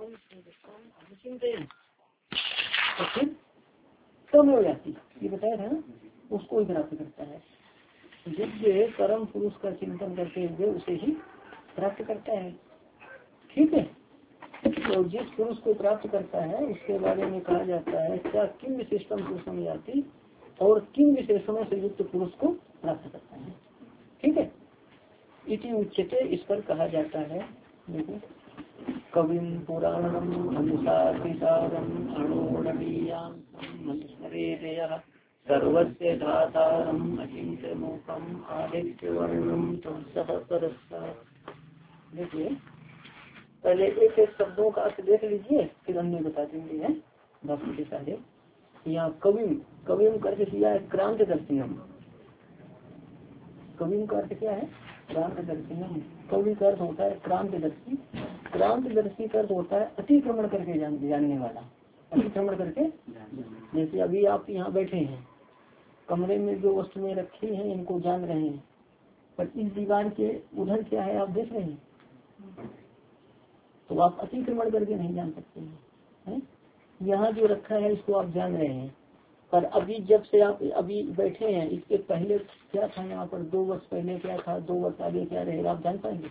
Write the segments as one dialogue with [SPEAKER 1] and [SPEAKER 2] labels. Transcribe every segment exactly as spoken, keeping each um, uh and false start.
[SPEAKER 1] तो फिर कम हो जाती ये बताया था ना, उसको ही प्राप्त करता है। दिव्य परम पुरुष का चिंतन करते हुए उसे ही प्राप्त करता है। ठीक है, तो जिस पुरुष को प्राप्त करता है उसके बारे में कहा जाता है क्या किन विशेषण पुरुषों जाति और किन विशेषणों से युक्त पुरुष को प्राप्त करता है। ठीक है, इति उच्चते इस पर कहा जाता है। देखो, कविम पुराणम अनुसारितारम अणोरणीयां मनुस्मरेतयः सर्वस्य धातारम अचिंत्यमूकम आदित्यवर्णम तमसः परस्पर। देखिए, पहले एक एक शब्दों का अर्थ देख लीजिए, फिर अन्य बता देंगे हैं बाकी के सारे। यहाँ कविम कविम का अर्थ किया है क्रांत दर्शिनम। कविम का अर्थ क्या है? क्रांत दर्शिनम। कवि का अर्थ होता है क्रांतदर्शी। क्रांतदर्शी का अर्थ होता है अतिक्रमण करके जान, जानने वाला। अतिक्रमण करके, जैसे अभी आप यहाँ बैठे हैं, कमरे में जो वस्तुएं रखी हैं इनको जान रहे हैं, पर इस दीवार के उधर क्या है आप देख रहे हैं, तो आप अतिक्रमण करके नहीं जान सकते हैं, है? यहाँ जो रखा है इसको आप जान रहे हैं, पर अभी जब से आप अभी बैठे हैं इसके पहले क्या था, यहाँ पर दो वर्ष पहले क्या था, दो वर्ष आगे क्या रहेगा, आप जान पाएंगे?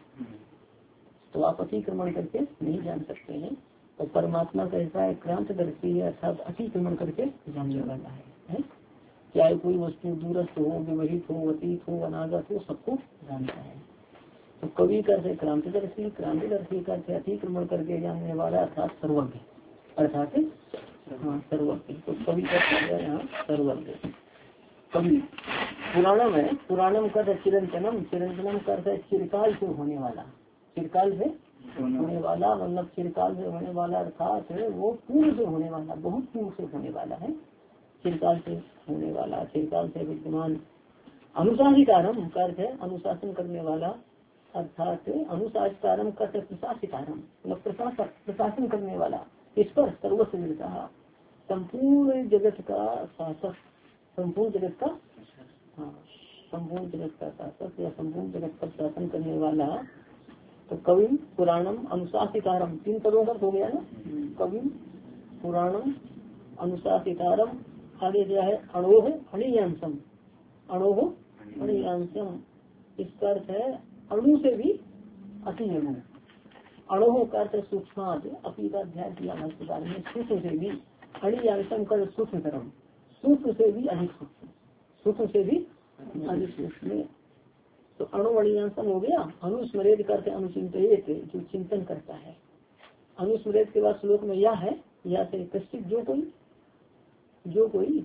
[SPEAKER 1] तो आप अतिक्रमण करके नहीं जान सकते हैं। तो परमात्मा कैसा है? क्रांतदर्शी है, अर्थात अतिक्रमण करके जानने वाला है, है? चाहे कोई वस्तु दूरस्थ हो, विवहित हो, अतीत हो, अनागत हो, सबको जानता है। तो कवि करते क्रांतिदर्शी, क्रांतिदर्शी करते अतिक्रमण करके जानने वाला, अर्थात सर्वज्ञ, अर्थात हाँ सर्वज्ञ। तो कवि करते यहाँ सर्वज्ञ। कवि पुराणम है, पुराणम कर चिरंतनम, चिरंतनम कर चिरकाल से होने वाला, चिरकाल से होने वाला मतलब चिरकाल से होने वाला अर्थात वो पूर्व से होने वाला, बहुत पूर्व से होने वाला है, चिरकाल से होने वाला, चिरकाल से विद्यमान। अनुशासितारम का अर्थ है अनुशासन करने वाला, अर्थात अनुशासितारम का प्रशासितारम मतलब प्रशासक, प्रशासन करने वाला। इस पर सर्वस्व मिलता, संपूर्ण जगत का शासक, संपूर्ण जगत का हाँ संपूर्ण जगत का शासक या संपूर्ण जगत पर शासन करने वाला। तो कविम पुराणम अनुशासितारम, तीन पदों का हो गया ना, कविम पुराणम अनुशासितारम, आगे क्या है अणोह अणियांशम, अणोह अणियांशम, इसका अर्थ है अणु से भी अति अणु। अणोह का अर्थ सूक्ष्माद, अपी का अध्याय किया भाष्यकार में, सूक्ष्म से भी, अणियांशम कर सूक्ष्म कर्म, सूक्ष्म से भी अधिक सूक्ष्म, सूक्ष्म से भी अधिक सूक्ष्म। तो अणुवणियांशम हो गया। अनुस्मरेत करते अनुचिंतित, जो चिंतन करता है। अनुस्मरेत के बाद श्लोक में यह है, या से कश्चित जो कोई, जो कोई।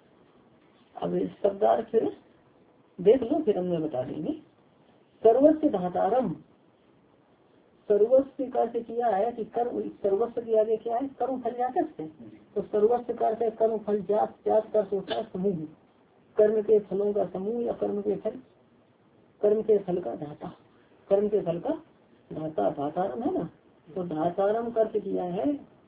[SPEAKER 1] अब शब्दार्थ देख लो फिर हमने बता देंगे। सर्वस्व धातारम, सर्वस्व का से किया है कि कर्म, सर्वस्व के आगे क्या है कर्म फल जात से, तो सर्वस्व का से कर्म फल जात, जात का होता है समूह, कर्म के फलों का समूह या कर्म के फल, कर्म के फल का धाता, कर्म के फल का धाता, धातारम है ना। तो धातारम का अर्थ किया है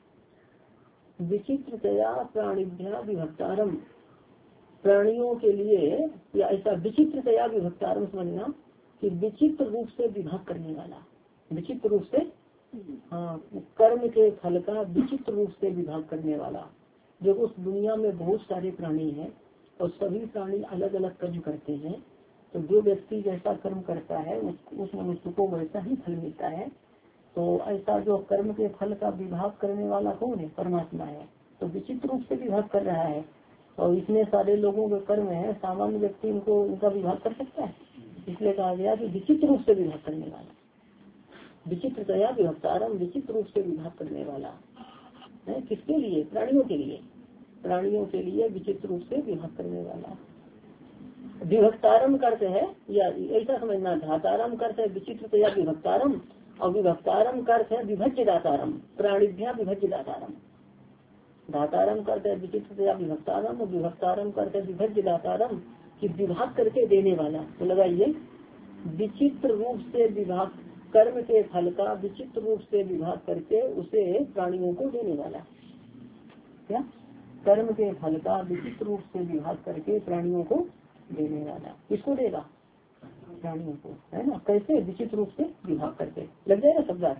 [SPEAKER 1] विचित्रतया प्राणिभ्या विभक्तारम, प्राणियों के लिए, या ऐसा विचित्रतया विभक्तारम समझना कि विचित्र रूप से विभाग करने वाला, विचित्र रूप से हाँ कर्म के फल का विचित्र रूप से विभाग करने वाला। जो उस दुनिया में बहुत सारे प्राणी हैं और सभी प्राणी अलग अलग कर्म करते हैं, तो जो व्यक्ति जैसा कर्म करता है उस, उस मनुष्य को वैसा ही फल मिलता है। तो ऐसा जो कर्म के फल का विभाग करने वाला कौन है? परमात्मा है। तो विचित्र रूप से विभाग कर रहा है, और इतने सारे लोगों के कर्म है, सामान्य व्यक्ति इनको इनका विभाग कर सकता है? इसलिए कहा गया कि विचित्र रूप से विभाग करने वाला, विचित्रतया विभक्तारम, विचित्र रूप से विभाग करने वाला है। किसके लिए? प्राणियों के लिए, प्राणियों के लिए विचित्र रूप से विभाग करने वाला। विभक्तारम करते है, या ऐसा समझना, धातारम करते है विचित्रतया विभक्तारम, और विभक्तारम करते है विभज्य दातारम, प्राणिभ्या विभज्य दातारम। धातारम करते है विचित्रतया विभक्तारम और विभक्तारम करते है विभज्य दातारम, कि विभाग करके देने वाला। तो लगाइए विचित्र रूप से विभाग, कर्म के फल का विचित्र रूप से विभाग करके उसे प्राणियों को देने वाला। क्या? कर्म के फल का विचित्र रूप से विभाग करके प्राणियों को देने वाला। किसको देगा? प्राणियों को, है ना। कैसे? विचित्र रूप से विभाग करके। लग जाएगा शब्दार्थ।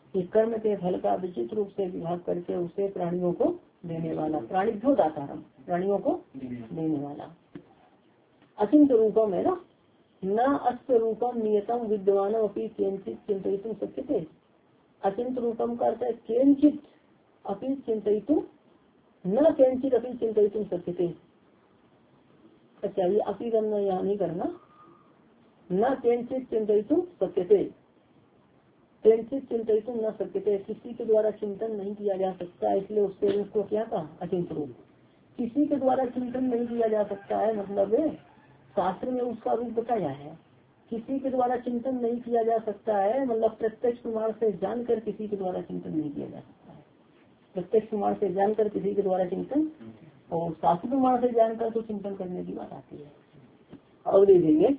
[SPEAKER 1] इस कर्म के फल का विचित्र रूप से विभाग करके उसे प्राणियों को देने वाला, प्राणी जो दाता हम प्राणियों को देने वाला। अचिंत रूपम है ना, न अस्त रूपम नियतम विद्यमान अपनी केंचित चिंतितुम शक्यते। अचिंत रूपम का अर्थ है केंचित अपनी चिंतितुम, न केंचित अपनी चिंतितुम शक्यते। अच्छा, ये अपनी करना यहाँ नहीं करना, न केंचित चिंतितुम शक्यते, केंचित चिंतितुम न शक्यते, किसी के द्वारा चिंतन नहीं किया जा सकता, इसलिए उसके रूप को क्या कहा, अचिंत रूप। किसी के द्वारा चिंतन नहीं किया जा सकता है मतलब शास्त्र में उसका रूप बताया है। किसी के द्वारा चिंतन नहीं किया जा सकता है मतलब प्रत्यक्ष प्रमाण से जानकर किसी के द्वारा चिंतन नहीं किया जा सकता है। प्रत्यक्ष प्रमाण से जानकर किसी के द्वारा चिंतन, और शास्त्र प्रमाण से जानकर तो चिंतन करने की बात आती है। और देखेंगे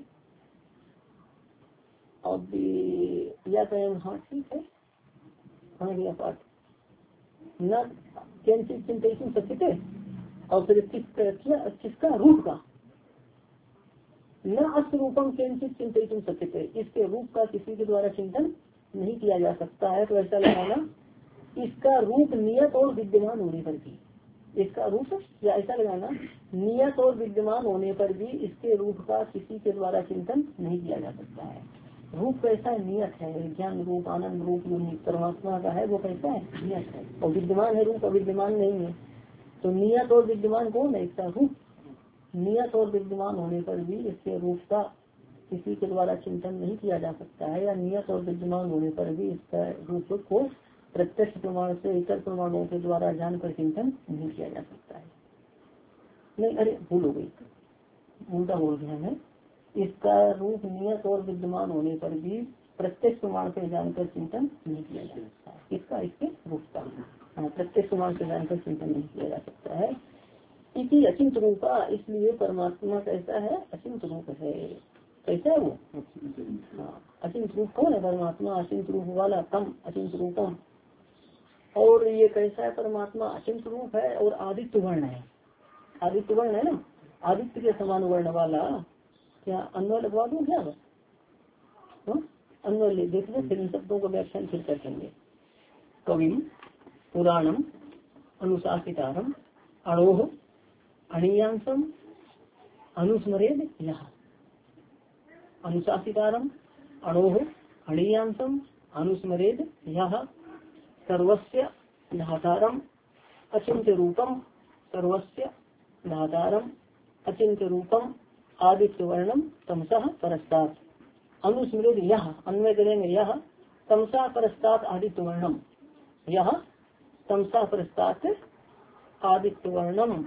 [SPEAKER 1] अब या कहें, हाँ ठीक है, हाँ गया पाठ न किंचित चिंतितुम शक्यते, और फिर किस किसका रूप का, न अस्त रूपम किंचित चिंतितुम शक्यते, इसके रूप का किसी के द्वारा चिंतन नहीं किया जा सकता है। तो ऐसा लगाना इसका रूप नियत और विद्यमान होने पर भी, इसका रूप या ऐसा लगाना नियत और विद्यमान होने पर भी इसके रूप का किसी के द्वारा चिंतन नहीं किया जा सकता है। रूप कैसा है, नियत है, ज्ञान रूप आनंद रूप जो परमात्मा का है वो कैसा है, नियत है, और विद्यमान है, रूप अविद्यमान नहीं है। तो नियत और विद्यमान कौन है, इसका रूप। नियत और विद्यमान होने पर भी इसके रूप का किसी के द्वारा चिंतन नहीं किया जा सकता है, या नियत और विद्यमान होने पर भी इसका रूप को प्रत्यक्ष प्रमाण से इतर प्रमाणों के द्वारा जानकर चिंतन नहीं किया जा सकता है। नहीं, अरे भूल हो गई, उल्टा बोल गया है। इसका रूप नियत और विद्यमान होने पर भी प्रत्यक्ष प्रमाण से जानकर चिंतन नहीं किया जा सकता है। इसका इसके रूप का प्रत्यक्ष प्रमाण से जानकर चिंतन नहीं किया जा सकता है। इसी अचिंत रूपा, इसलिए परमात्मा कैसा है, अचिंत रूप है। कैसा है वो, हाँ अचिंत रूप कौन है, परमात्मा अचिंत रूप वाला, तम अचिंत रूपम। और ये कैसा है, परमात्मा अचिंत रूप है और आदित्य वर्ण है। आदित्य वर्ण है ना, आदित्य के समान वर्ण वाला। क्या अन्वय लगवा दूं क्या, अन्वय ले देख लो, फिर इन शब्दों का व्याख्यान फिर कर देंगे। कविम पुराणम अनुशासितारम अणोह अणीयांसम अनुस्मरेद यह। अनुशासितारम अणोह अणीयांसम अनुस्मरेद यह। सर्वस्य धातारम अचिंत्य रूपम, सर्वस्य धातारम अचिंत्य रूपम आदित्य वर्णम तमसः परस्तात् अनुस्मृत यह। अन्वय करेंगे यह तमसा परस्तात् आदित्य वर्णम, यह तमसा परस्तात् आदित्य वर्णम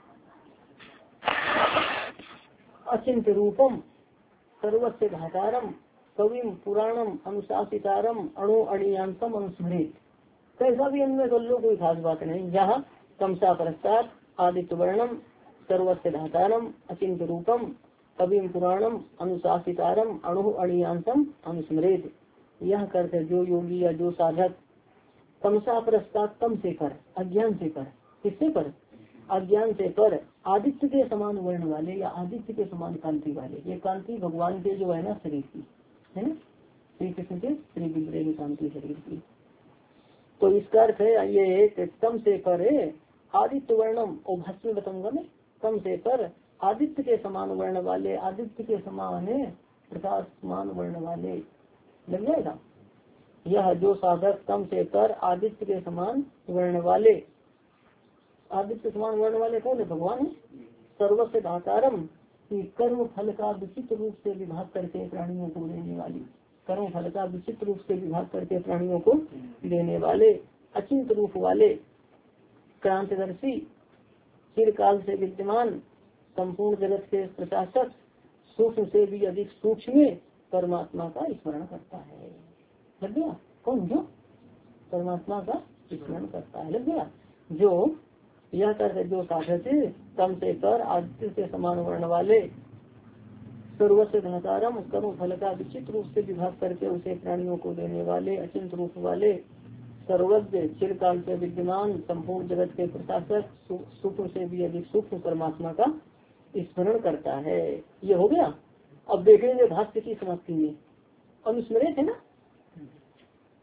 [SPEAKER 1] अचिंत्य रूपम सर्वस्य धातारम कविम पुराणम अनुशासितारम अणु अणियांसम अनुस्मृत। कैसा भी अन्वय कर लो, कोई खास बात नहीं। यह तमसा परस्तात् आदित्य वर्णम सर्वस्य धातारम अचिंत्य रूपम कविम पुराणम अनुशासितारम अणु अणियांसम अनुस्मृत। यह करते जो योगी या जो साधक तमसा परस्तात्, तम से कर, अज्ञान से कर, किससे पर, अज्ञान से पर, आदित्य के समान वर्ण वाले या आदित्य के समान कांति वाले। ये कांति भगवान के जो है ना शरीर की है ना, श्री कृष्ण के श्री विग्रह की कांति शरीर की। तो इसका अर्थ है ये तम से पर आदित्य वर्णम, और भाष्य में बताऊंगा मैं, तम से पर आदित्य के समान वर्ण वाले, आदित्य के समान प्रकाशमान वर्ण वाले, लग जाएगा। यह जो साधक तम से पर आदित्य के समान वर्ण वाले, आदित्य समान वर्ण वाले कौन है, भगवान है। सर्वस्व धातारम, कर्म फल का विचित्र रूप से विभाग करके प्राणियों को देने वाली, कर्म फल का विचित्र रूप से विभाग करके प्राणियों को देने वाले, अचिंत रूप वाले, क्रांतिदर्शी, चिरकाल से विद्यमान, संपूर्ण जगत के प्रशासक, सूक्ष्म से भी अधिक सूक्ष्म परमात्मा का स्मरण करता है। लग गया, कौन, जो परमात्मा का स्मरण करता है, लग गया। जो यह कर जो साधक तम से कर आदित्य से समान वर्ण वाले, सर्वस्व धनतारम कर्म फल का विचित्र रूप से विभाग करके उसे प्राणियों को देने वाले, अचिंत रूप वाले, सर्वज्ञ, चिरकाल से विद्यमान, संपूर्ण जगत के प्रशासक, सूक्ष्म से भी अधिक सूक्ष्म परमात्मा का स्मरण करता है। ये हो गया। अब देखेंगे भाष्य की समाप्ति में अनुस्मृत है ना। अच्छा।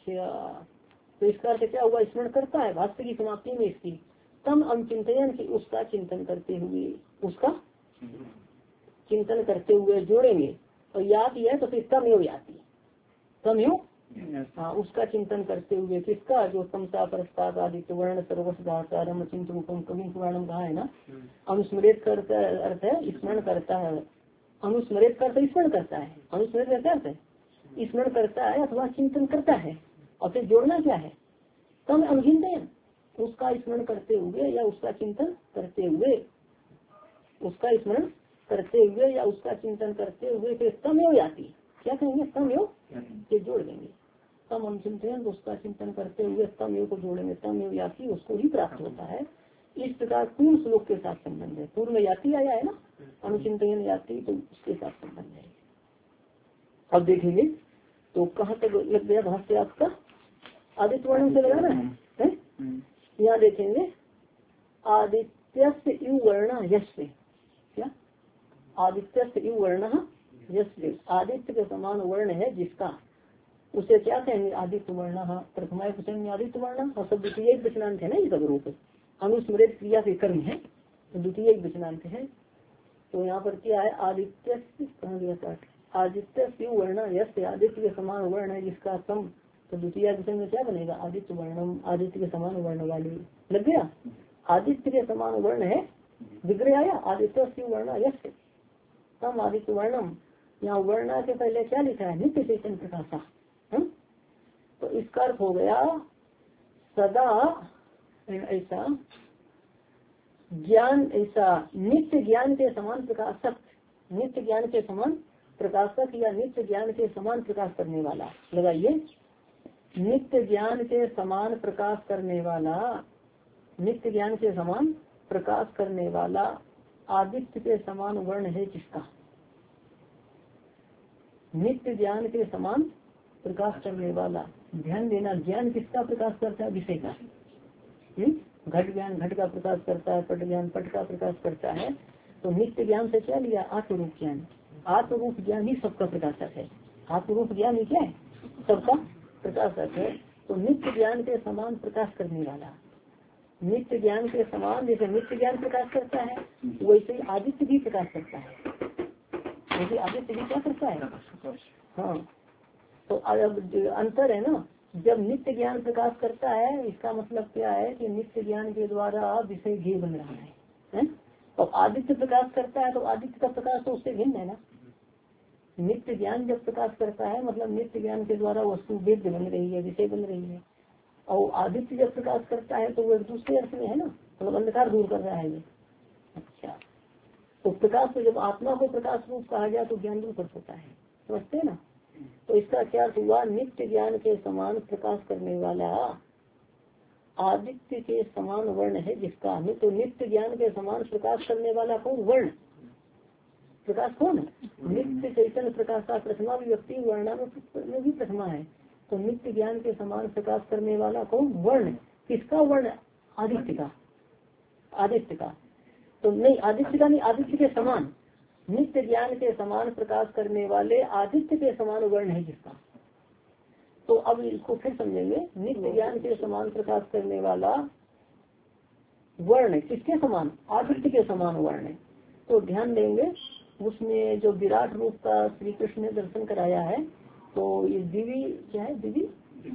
[SPEAKER 1] अच्छा, तो इसका अर्थ क्या हुआ? स्मरण करता है भाष्य की समाप्ति में इसकी तम अनुचिंतन की उसका चिंतन करते हुए, उसका चिंतन करते हुए जोड़ेंगे और याद यह तो फिर तम योग याति तम योग हाँ उसका चिंतन करते हुए किसका? जो तमसा परस्ताद आदित्य वर्ण सर्वस्वाचारम चिंतन कवि पुराणम कहा है ना। अनुस्मृत करता अर्थ है स्मरण करता है, अनुस्मृत करता स्मरण करता है, अनुस्मृत करता अर्थ है स्मरण करता है अथवा चिंतन करता है। और फिर जोड़ना क्या है? तम अनुचिंतन उसका स्मरण करते हुए या उसका चिंतन करते हुए, उसका स्मरण करते हुए या उसका चिंतन करते हुए फिर तम योग याति क्या कहेंगे? तम योग से जोड़ देंगे। तम अनुचिंतन उसका चिंतन करते हुए तम योग को जोड़ेंगे, तम योग याति उसको ही प्राप्त होता है। इस प्रकार पूर्व श्लोक के साथ संबंध है। पूर्व में याति आया है ना, अनुचिंतन याति तो उसके साथ संबंध है। अब देखेंगे तो कहाँ तक लग गया भाष्य आपका? आदित्य वर्ण से लगाना है, है? यहाँ देखेंगे आदित्य यु वर्ण यश क्या? आदित्य यु वर्ण यश आदित्य के समान वर्ण है जिसका, उसे क्या कहेंगे? आदित्य वर्ण प्रथमा वचन आदित्य वर्ण और सब द्वितीय वचनांत है ना, ये सब रूप अनुस्मृत क्रिया के कर्म है तो द्वितीय वचनांत है। तो यहाँ पर क्या है? आदित्य कहाँ गया पाठ? आदित्य शिव वर्ण यश आदित्य के समान वर्ण है जिसका तम, तो द्वितीय वचन में क्या बनेगा? आदित्य वर्णम आदित्य के समान वर्ण वाली। लग गया? आदित्य के समान वर्ण है विग्रह आया आदित्य शिव वर्ण यश तम आदित्य वर्णम। यहाँ वर्ण के पहले क्या लिखा है? नित्य चैतन्य प्रकाशा। तो इसका अर्थ हो गया सदा ऐसा ज्ञान, ऐसा नित्य ज्ञान के समान प्रकाशक, नित्य ज्ञान के समान प्रकाशक या नित्य ज्ञान के समान प्रकाश करने वाला। लगाइए नित्य ज्ञान के समान प्रकाश करने वाला, नित्य ज्ञान के समान प्रकाश करने वाला आदित्य के समान वर्ण है जिसका, नित्य ज्ञान के समान प्रकाश करने वाला। ध्यान देना, ज्ञान किसका प्रकाश करता है? विषय का। घट ज्ञान घट का प्रकाश करता है, पट ज्ञान पट का प्रकाश करता है। तो नित्य ज्ञान से क्या लिया? आत्मरूप ज्ञान। आत्मरूप ज्ञान ही सबका प्रकाशक है। आत्मरूप ज्ञान ही क्या है? सबका प्रकाशक है। तो नित्य ज्ञान के समान प्रकाश करने वाला, नित्य ज्ञान के समान जैसे नित्य ज्ञान प्रकाश करता है वैसे ही आदित्य भी प्रकाश करता है, वैसे आदित्य भी क्या करता है? हाँ, तो अब अंतर है ना, जब नित्य ज्ञान प्रकाश करता है इसका मतलब क्या है कि नित्य ज्ञान के द्वारा विषय घी बन रहा है, है? और आदित्य प्रकाश करता है तो आदित्य का प्रकाश तो उससे भिन्न है ना। नित्य ज्ञान जब प्रकाश करता है मतलब नित्य ज्ञान के द्वारा वस्तु वेद्य बन रही है, विषय बन रही है। और आदित्य जब प्रकाश करता है तो वो एक दूसरे अर्थ में है ना, मतलब अंधकार दूर कर रहा है ये। अच्छा, तो प्रकाश को जब आत्मा को प्रकाश रूप कहा गया तो ज्ञान रूप अर्थ होता है, समझते है ना। तो इसका क्या हुआ? नित्य ज्ञान के समान प्रकाश करने वाला आदित्य के समान वर्ण है जिसका। तो नित्य ज्ञान के समान प्रकाश करने वाला कौन? वर्ण। प्रकाश कौन है? नित्य चैतन्य प्रकाशा प्रथमा व्यक्ति वर्णा में भी प्रथमा है। तो नित्य ज्ञान के समान प्रकाश करने वाला कौन? वर्ण। किसका वर्ण? आदित्य का। आदित्य का तो नहीं, आदित्य का नहीं, आदित्य के समान, नित्य ज्ञान के समान प्रकाश करने वाले आदित्य के समान वर्ण है जिसका। तो अब इसको फिर समझेंगे, नित्य ज्ञान के समान प्रकाश करने वाला वर्ण किसके समान? आदित्य के समान वर्ण है। तो ध्यान देंगे उसमें जो विराट रूप का श्री कृष्ण ने दर्शन कराया है, तो ये दिव्य क्या है? दिव्य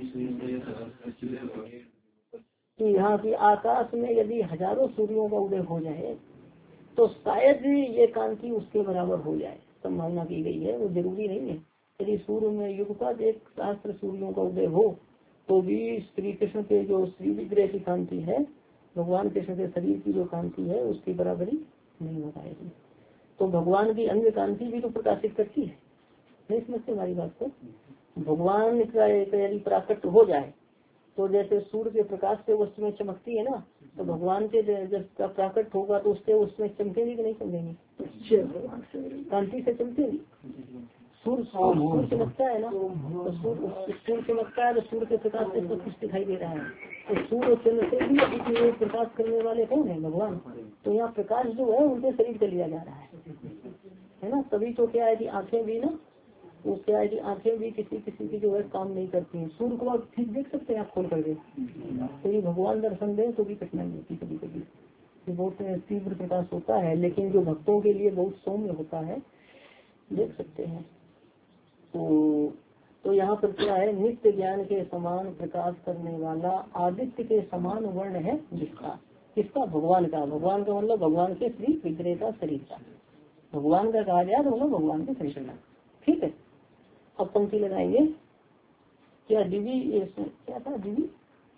[SPEAKER 1] कि यहाँ की आकाश में यदि हजारों सूर्यों का उदय हो जाए तो शायद ये कांति उसके बराबर हो जाए, संभावना की गई है, वो जरूरी नहीं है। यदि सूर्य में युगपत एक सहस्त्र सूर्यों का उदय हो तो भी श्री कृष्ण के जो श्री विग्रह की कांति है, भगवान कृष्ण के शरीर की जो कांति है उसकी बराबरी नहीं हो पाएगी। तो भगवान की अन्य कांति भी तो प्रकाशित करती है, नहीं समझते हमारी बात को। भगवान का यदि प्राकट हो जाए तो जैसे सूर्य के प्रकाश से वस्तु में चमकती है ना, तो भगवान के जब का प्राकट होगा तो उससे उसमें चमकेगी कि नहीं चमकेगी? कांति से चमकेगी। सूर्य सूर्य चमकता है ना, तो सूर्य सूर्य चमकता है तो सूर्य के प्रकाश से सब कुछ दिखाई दे रहा है। तो सूर्य चंद्र से भी अधिक प्रकाश करने वाले कौन है? भगवान। तो यहाँ प्रकाश जो है उनके शरीर से लिया जा रहा है, है ना। तभी तो क्या है कि आंखें भी ना तो क्या है कि आंखें भी किसी किसी की जो है काम नहीं करती हैं। सूर्य को आप ठीक देख सकते हैं आप खोल करके, तो ये भगवान दर्शन दें तो भी कठिनाई होती कभी कभी, बहुत तीव्र प्रकाश होता है, लेकिन जो भक्तों के लिए बहुत सौम्य होता है, देख सकते हैं। तो तो यहाँ पर क्या है, नित्य ज्ञान के समान प्रकाश करने वाला आदित्य के समान वर्ण है जिसका, किसका, भगवान का। भगवान का मतलब भगवान के श्री विग्रह का शरीर का, भगवान का कहा जाए तो मतलब भगवान के शरीर का। ठीक है, अब पंक्ति लगाएंगे। क्या दिवी, क्या था दिवी,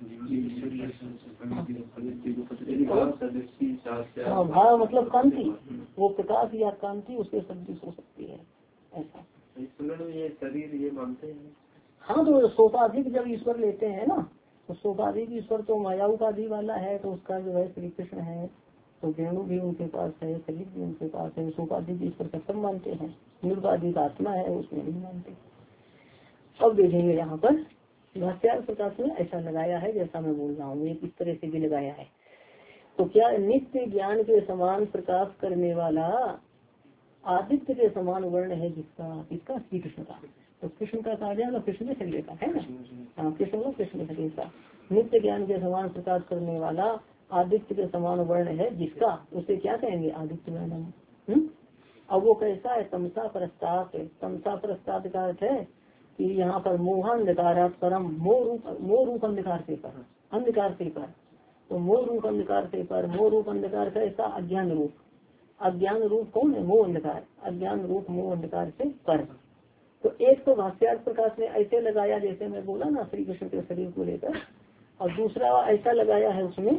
[SPEAKER 1] हाँ भाव मतलब कांति, वो प्रकाश या कांति उसके सदृश हो सकती है, ऐसा
[SPEAKER 2] ये शरीर ये मानते हैं।
[SPEAKER 1] हाँ, तो सोपाधिक जब ईश्वर लेते हैं ना, तो सोपाधिक ईश्वर तो माया उपाधि वाला है, तो उसका जो है श्री कृष्ण है, तो वेणु भी उनके पास है, शरीर भी उनके पास है, सोपाधिक ईश्वर का सब मानते हैं, निर्वाधिक आत्मा है उसमें नहीं मानते। अब देखेंगे यहाँ पर भाष्यार्थ प्रकाश में ऐसा लगाया है जैसा मैं बोल रहा हूँ, ये इस तरह से भी लगाया है। तो क्या नित्य ज्ञान के समान प्रकाश करने वाला आदित्य के समान वर्ण है जिसका, इसका श्री कृष्ण का, तो कृष्ण का कहा जाएगा कृष्ण के शरीर का है ना, हाँ कृष्ण का कृष्ण के शरीर का। नित्य ज्ञान के समान प्रकाश करने वाला आदित्य के समान वर्ण है जिसका, उसे क्या कहेंगे, आदित्य वर्णम। अब वो कैसा है, तमसा प्रस्ताप, तमसा प्रस्ताप का अर्थ है कि यहाँ पर मोहांधकार परम, मोह रूप, मोह रूप अंधकार से पर, अंधकार से पर, तो मोह रूप अंधकार से पर, मोह रूप अंधकार का ऐसा अज्ञान रूप, अज्ञान रूप कौन है, मोह अंधकार, अज्ञान रूप मोह अंधकार से पर। तो एक तो भाष्यार्थ प्रकाश ने ऐसे लगाया जैसे मैं बोला ना श्री कृष्ण के शरीर को लेकर, और दूसरा ऐसा लगाया है उसमें,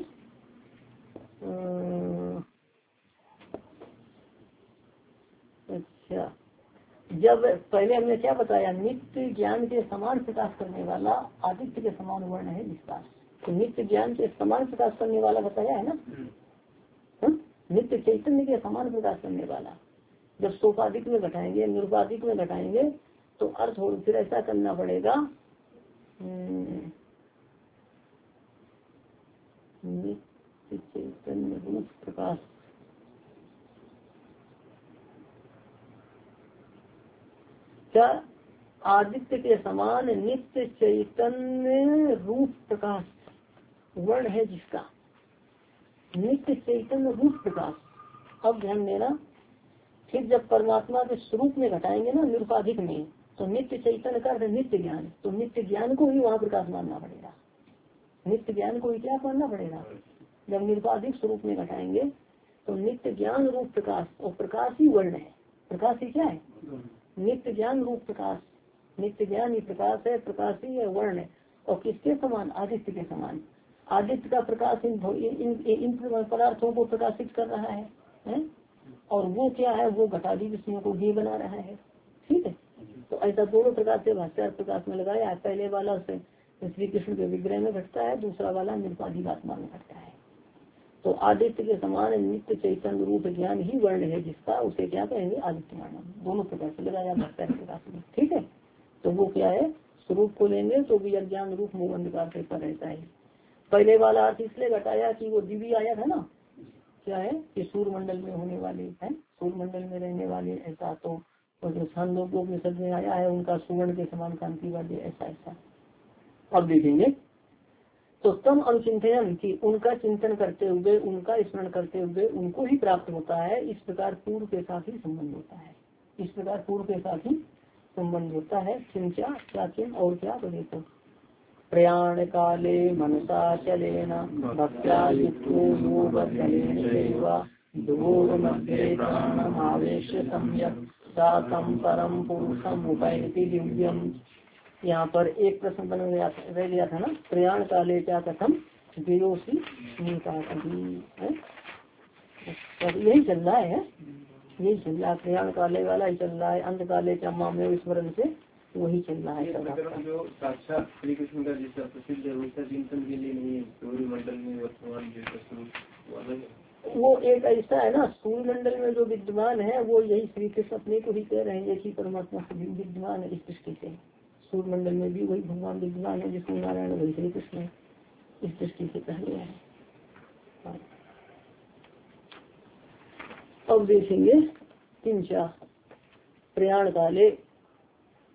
[SPEAKER 1] अच्छा जब पहले हमने क्या बताया, नित्य ज्ञान के समान प्रकाश करने वाला आदित्य के समान वर्ण है जिसका, तो नित्य ज्ञान के समान प्रकाश करने वाला बताया है ना, हुँ? नित्य चैतन्य के समान प्रकाश करने वाला। जब सोपाधिक में घटाएंगे, निरुपाधिक में घटाएंगे तो अर्थ हो, फिर ऐसा करना पड़ेगा, नित्य चैतन्य रूप प्रकाश, क्या आदित्य के समान नित्य चैतन्य रूप प्रकाश वर्ण है जिसका, नित्य चैतन्य रूप प्रकाश। अब ध्यान देना, फिर जब परमात्मा के स्वरूप में घटाएंगे ना निरुपाधिक में, तो नित्य चैतन्य का नित्य ज्ञान, तो नित्य ज्ञान को ही वहाँ प्रकाश मानना पड़ेगा, नित्य ज्ञान को ही क्या मानना पड़ेगा। जब निरुपाधिक स्वरूप में घटाएंगे तो नित्य ज्ञान रूप प्रकाश, और प्रकाश ही वर्ण है, प्रकाश ही क्या है, नित्य ज्ञान रूप प्रकाश, नित्य ज्ञान ही प्रकाश है, प्रकाश ही है वर्ण है। और किसके समान, आदित्य के समान। आदित्य का प्रकाश इन इन, इन पदार्थों को प्रकाशित कर रहा है, है? और वो क्या है, वो घटादी विषयों को भी बना रहा है। ठीक है, तो ऐसा दोनों प्रकार से भाष्यार्थ प्रकाश में लगाया है। पहले वाला से श्री कृष्ण के विग्रह में घटता है, दूसरा वाला निरुपाधिक आत्मा में घटता है। तो आदित्य के समान नित्य चैतन्य रूप ज्ञान ही वर्ण है जिसका, उसे क्या कहेंगे, आदित्य वर्णम। दोनों प्रकार से लगाया भाष्यार्थ प्रकाश में। ठीक है, तो वो क्या है, स्वरूप को लेंगे तो भी अज्ञान रूप मोह अंधकार से पर रहता है। पहले वाला अर्थ इसलिए घटाया कि वो दिव्य आया था ना, क्या है कि सूर्य मंडल में होने वाले है, सूर्य मंडल में रहने वाले, ऐसा तो और जो छांदोग्य उपनिषद में आया है उनका सुवर्ण के समान कांति वाले, ऐसा ऐसा। अब देखेंगे तो तम अनुचिंतन की उनका चिंतन करते हुए, उनका स्मरण करते हुए उनको ही प्राप्त होता है। इस प्रकार पूर्व के साथ ही संबंध होता है, इस प्रकार पूर्व के साथ ही संबंध होता है। चिंचा क्या चिन्ह और क्या, तो देखो प्रयाण काले मनसा चलेन भक्त्या युक्तो योगबलेन चैव दूरमध्ये प्राणमावेश्य सम्यक् सातं परम पुरुषम उपैति दिव्यम। यहाँ पर एक प्रश्न बन गया रह गया था ना, प्रयाण काले क्या कथम विरोशी है, यही चल रहा है, यही चल रहा है, प्रयाण काले वाला ही चल रहा है, अंत काले क्या मामले स्मरण से वही चल रहा है।
[SPEAKER 2] जो साक्षात श्री कृष्ण का जैसा प्रसिद्ध है वैसा चिंतन के लिए नहीं है, सूर्य मंडल में वर्तमान जैसा
[SPEAKER 1] वो एक ऐसा है ना, सूर्य मंडल में जो विद्यमान है वो यही श्री कृष्ण अपने को ही कह रहे हैं, यही परमात्मा विद्यमान है इस दृष्टि से। सूर्य मंडल में भी वही भगवान विद्यमान है जिसमें नारायण वही श्री कृष्ण है, इस दृष्टि से पहले है। अब देखेंगे तीन चार प्रयाण काले,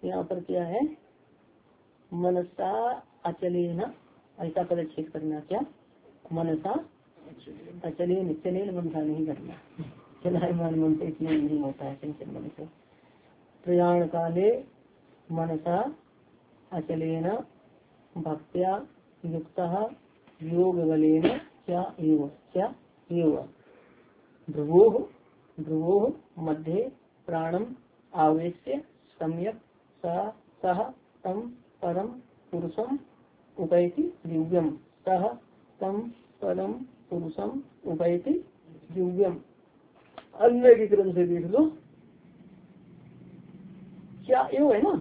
[SPEAKER 1] यहाँ पर क्या है, मनसा अचलेन, ऐसा पदच्छेद करना। क्या मनसा अचलेन, चलेन मनसा नहीं करना, चलायमान मन से इसलिए नहीं होता है चंचल मन से। प्रयाण काले मनसा अचलेन भक्त्या युक्तः योग बलेन क्या एव क्या एव ध्रुवोः ध्रुवोः मध्ये प्राणम आवेश्य सम्यक सह सह तम परम पुरुषम उपैति दिव्यम, सह तम परम पुरुषम उपैति दिव्यम। अन्य की क्रम से देख लो, क्या एव है ना,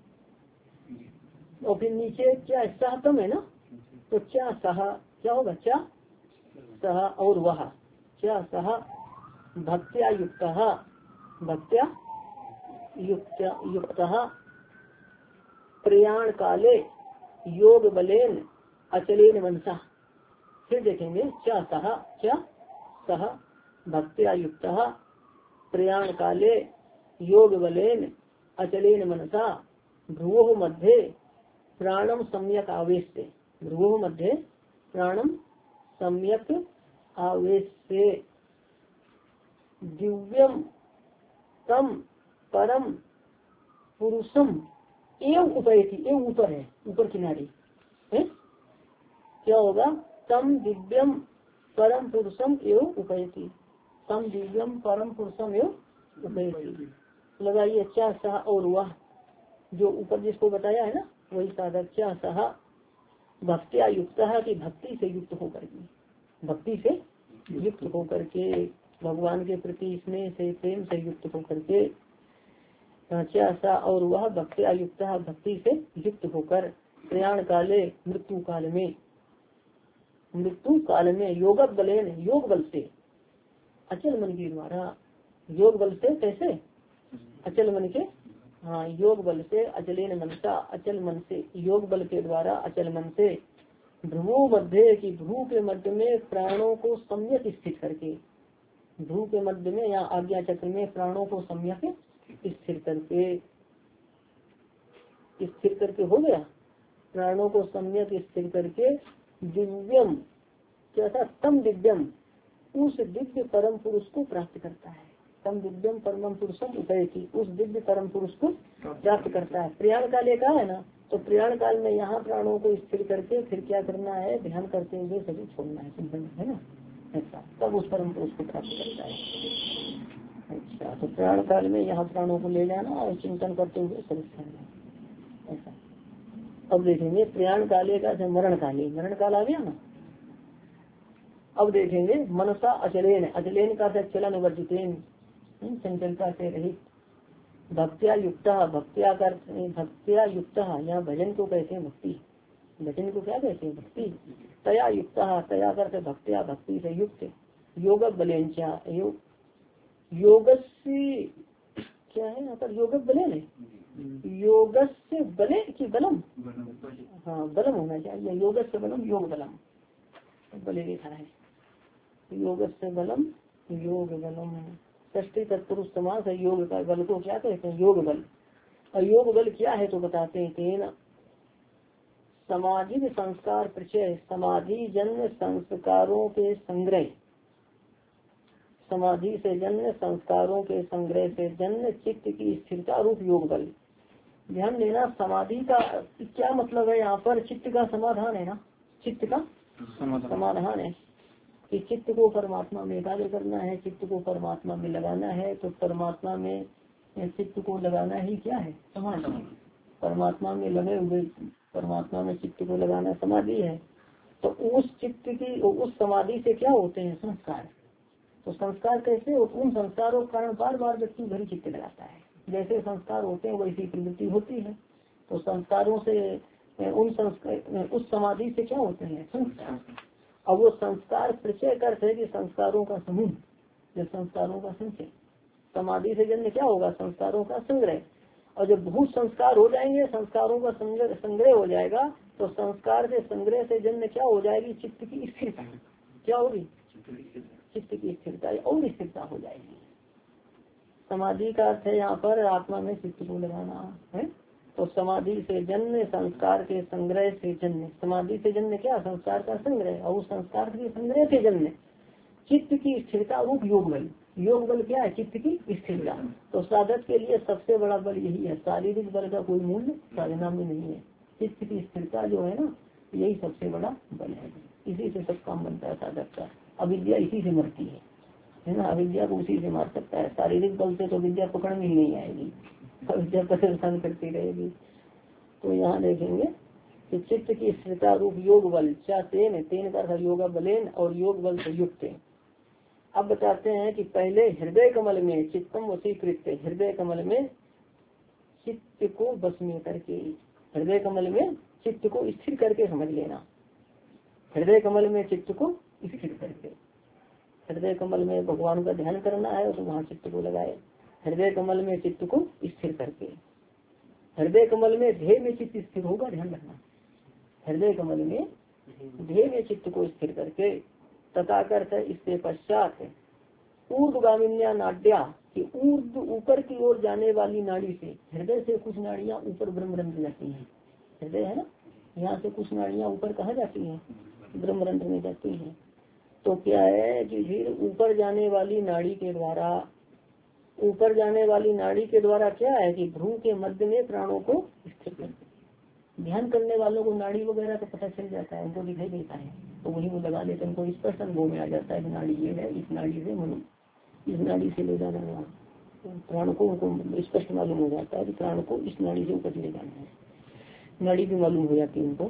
[SPEAKER 1] और फिर नीचे क्या सहतम है ना, तो क्या सह क्या होगा, क्या सह और वह, क्या सह भक्त्या युक्तः भक्त्या युक्त युक्तः प्रयाण काले योग बलेन अचलेन मनसा। फिर देखेंगे क्या सह क्या सह भक्त्या युक्तः प्रयाण काले योग बलेन अचलेन मनसा ध्रुवोः मध्ये प्राणम सम्यक आवेश्य, ध्रुवोः मध्ये प्राणम सम्यक आवेश्य दिव्यम तम परम पुरुषम एवं उपैति, एवं ऊपर है, ऊपर किनारे है, क्या होगा, तम दिव्यम परम पुरुषम एवं उपैति, तम दिव्यम परम पुरुषम एवं उपैति। लगाइए क्या सह और वह, जो ऊपर जिसको बताया है ना वही साधक, क्या सह भक्त्या युक्त की भक्ति से युक्त होकर के, भक्ति से युक्त होकर के, भगवान के प्रति स्नेह से प्रेम से युक्त होकर के, क्या सा और वह भक्त्या युक्त भक्ति से युक्त होकर प्रयाण काले मृत्यु काल में, मृत्यु काल में योग बलेन योग बल से अचल मन के द्वारा, योग बल से कैसे अचल मन के, हाँ योग बल से अचलेन मनसा, अचल मन से योग बल के द्वारा अचल मन से ध्रुव मध्य की ध्रुव के मध्य में प्राणों को सम्यक स्थित करके, ध्रुव के मध्य में या आज्ञा चक्र में प्राणों को सम्यक स्थिर करके, स्थिर करके हो गया, प्राणों को सम्यक स्थिर करके दिव्यम क्या था, तम दिव्यम उस दिव्य परम पुरुष को प्राप्त करता है, तम दिव्यम परम पुरुषम उपैति उस दिव्य परम पुरुष को प्राप्त करता है। प्रयाण काल एक है ना, तो प्रयाण काल में यहाँ प्राणों को स्थिर करके फिर क्या करना है, ध्यान करते हुए सभी छोड़ना है, चिंतन है ना, ऐसा तब उस परम पुरुष को प्राप्त करता है। अच्छा, तो प्रयाण काल में यहाँ प्राणों को ले जाना और चिंतन करते हुए सभी छोड़ना, ऐसा। अब देखेंगे प्रयाण काले का मरण काले, मरण काल आ गया ना। अब देखेंगे मनसा अचलेन, अचलेन का चलन वर्जितेन, चंचलता से रहित, भक्त्या युक्त, भक्त्या कर भक्त्या युक्त, यहाँ भजन को कहते हैं भक्ति, भजन को क्या कहते हैं भक्ति, तया युक्त, तया करते भक्त्या भक्ति से युक्त, योग बलेंचा योग योगस्य क्या है यहाँ पर, योग बलेन है, योगस्य बले की बलम, हाँ बलम होना चाहिए, योगस्य बलम योग बलम, बले लिखा है, योगस्य बलम योग बलम, षष्ठी तत्पुरुष समास है, योग का बल को क्या कहते हैं, योग बल। और योग बल क्या है तो बताते हैं, तेन समाधि संस्कार प्रचय, समाधि जन्य संस्कारों के संग्रह, समाधि से जन्य संस्कारों के संग्रह से जन्य चित्त की स्थिरता रूप योग बल। ध्यान देना, समाधि का क्या मतलब है, यहाँ पर चित्त का समाधान है ना, चित्त का समाधान है कि चित्त को परमात्मा में एकाग्र करना है, चित्त को परमात्मा में लगाना है, तो परमात्मा में चित्त को लगाना ही क्या है, समाधि, परमात्मा में लगे हुए परमात्मा में चित्त को लगाना समाधि है। तो उस चित्त की उस समाधि से क्या होते हैं, संस्कार। तो संस्कार कैसे होते, उन संस्कारों के कारण बार बार व्यक्ति भरी चित्त लगाता है, जैसे संस्कार होते हैं वैसी प्रवृत्ति होती है। तो संस्कारों से उन संस्कार उस समाधि से क्या होते हैं, संस्कार। अब वो संस्कार प्रचय करते हैं कि संस्कारों का समूह, जब संस्कारों का संचय, समाधि से जन्म क्या होगा, संस्कारों का संग्रह। और जब बहुत संस्कार हो जाएंगे, संस्कारों का संग्रह संग्रह हो जाएगा, तो संस्कार से संग्रह से जन्म क्या हो जाएगी, चित्त की स्थिरता। क्या होगी, चित्त की स्थिरता और स्थिरता हो जाएगी। समाधि का अर्थ है यहाँ पर आत्मा में चित्त को लगाना है, तो समाधि से जन्य संस्कार के संग्रह से जन्य, समाधि से जन्य क्या, संस्कार का संग्रह, और उस संस्कार के संग्रह से जन्य चित्त की स्थिरता रूप योग बल। योग बल क्या है, चित्त की स्थिरता। तो साधक के लिए सबसे बड़ा बल यही है, शारीरिक बल का कोई मूल्य साधना में नहीं है। चित्त की स्थिरता जो है ना, यही सबसे बड़ा बल है। इसी से सब काम बनता है साधक का। अविद्या इसी से मरती है, है ना, अविद्या को उसी से मार सकता है। शारीरिक बल से तो विद्या पकड़ में ही नहीं आएगी, अविद्या परेशान करती रहेगी। तो यहाँ देखेंगे कि चित्त की स्थिरता रूप योग बल, क्या तेन, तेन का योगा बलेन और योग बल से युक्त। अब बताते हैं कि पहले हृदय कमल में चित्तम वशीकृत, हृदय कमल में चित्त को बस में करके, हृदय कमल में चित्त को स्थिर करके समझ लेना। हृदय कमल में चित्त को स्थिर करके, हृदय कमल में भगवान का ध्यान करना है तो वहाँ चित्त को लगाए। हृदय कमल में चित्त को स्थिर करके, हृदय कमल में ध्येय में चित्त स्थिर होगा, ध्यान रखना। हृदय कमल में ध्येय में चित्त को स्थिर करके तथा करते इसके पश्चात ऊर्ध्वगामिन्या नाड्या कि ऊर्ध्व ऊपर की ओर जाने वाली नाड़ी से, हृदय से कुछ नाड़ियां ऊपर ब्रह्मरंध्र जाती हैं, हृदय है ना, यहाँ से कुछ नाड़ियां ऊपर कहाँ जाती हैं, ब्रह्मरंध्र में जाती हैं। तो क्या है कि फिर ऊपर जाने वाली नाड़ी के द्वारा, ऊपर जाने वाली नाड़ी के द्वारा क्या है कि भ्रू के मध्य में प्राणों को स्थिर करते। ध्यान करने वालों को नाड़ी वगैरह का पता चल जाता है, उनको दिखाई देता है, तो वही वो लगा लेते हैं, उनको स्पष्ट अनुभव में आ जाता है नाड़ी ये है, इस नाड़ी से मनु इस नाड़ी से ले जाना है प्राण को, उनको स्पष्ट मालूम हो जाता है कि प्राण को इस नाड़ी से ऊपर ले जाना है, नाड़ी भी मालूम हो जाती है उनको।